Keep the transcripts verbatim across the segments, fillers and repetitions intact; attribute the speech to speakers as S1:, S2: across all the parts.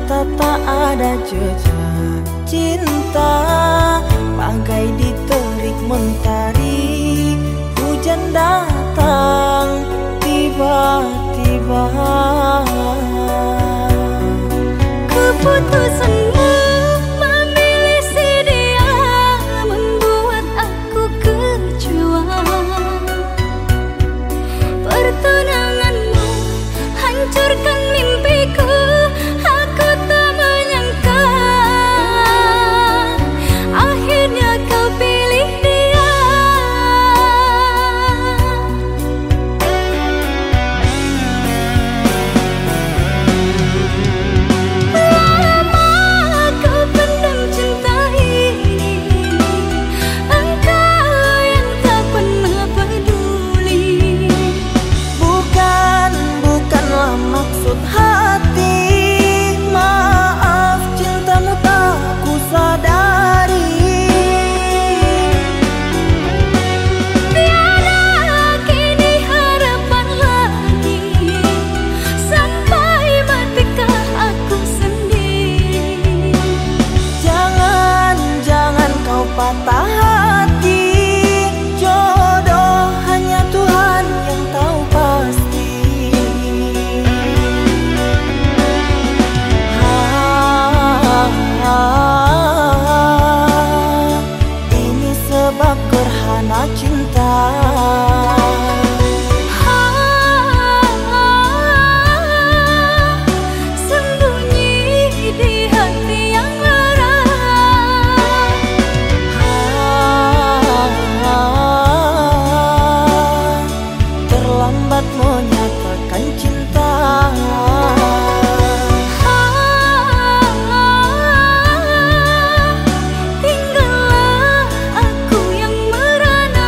S1: mata tak ada jejak cinta, bagai diterik mentari. Hujan datang tiba-tiba.
S2: Keputusanmu memilih si dia membuat aku kecewa. Pertunanganmu hancurkan mimpiku. Aku tak menyangka akhirnya kau pilih dia. Lama kau pendam cinta ini, engkau yang tak pernah peduli.
S1: Bukan, bukanlah maksud hati. Maaf, cintamu tak ku sadari.
S2: Tiada kini harapan lagi, sampai matikah aku sendiri.
S1: Jangan, jangan kau patah hati. Jodoh hanya Tuhan yang tahu pasti. Ah, ini sebab gerhana cinta.
S2: Sembunyi di hati yang lara.
S1: Ah, terlambat menyatakan cinta.
S2: Tinggallah aku yang merana.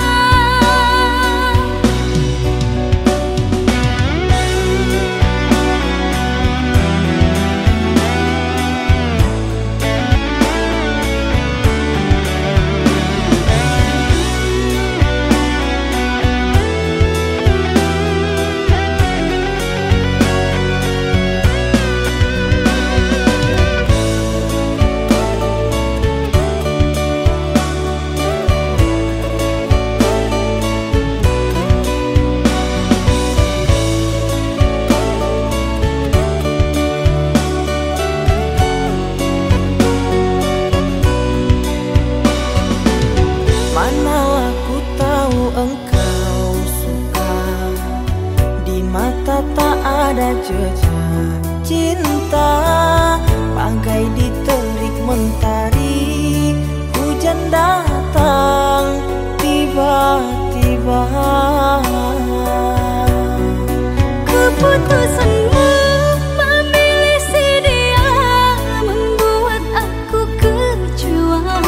S1: Manalah ku tahu engkau suka, di mata tak ada jejak cinta, bagai diterik mentari. Hujan datang tiba-tiba.
S2: Keputusanmu memilih si dia membuat aku kecewa.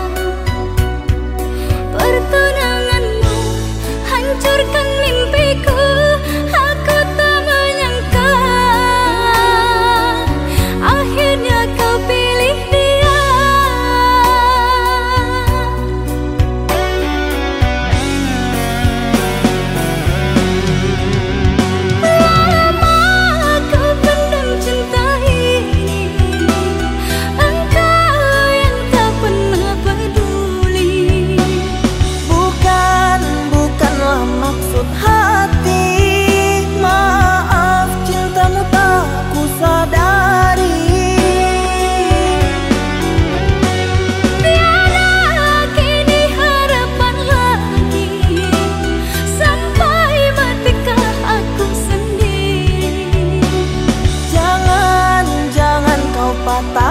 S2: Pertunanganmu hancurkan mimpiku. Aku tak menyangka akhirnya kau pilih dia. Lama kau pendam cinta ini, engkau yang tak pernah peduli.
S1: Bukan, bukanlah maksud hati. Maaf, cintamu tak ku sadari.
S2: Tiada kini harapan lagi, sampai matikah aku sendiri.
S1: Jangan, jangan kau patah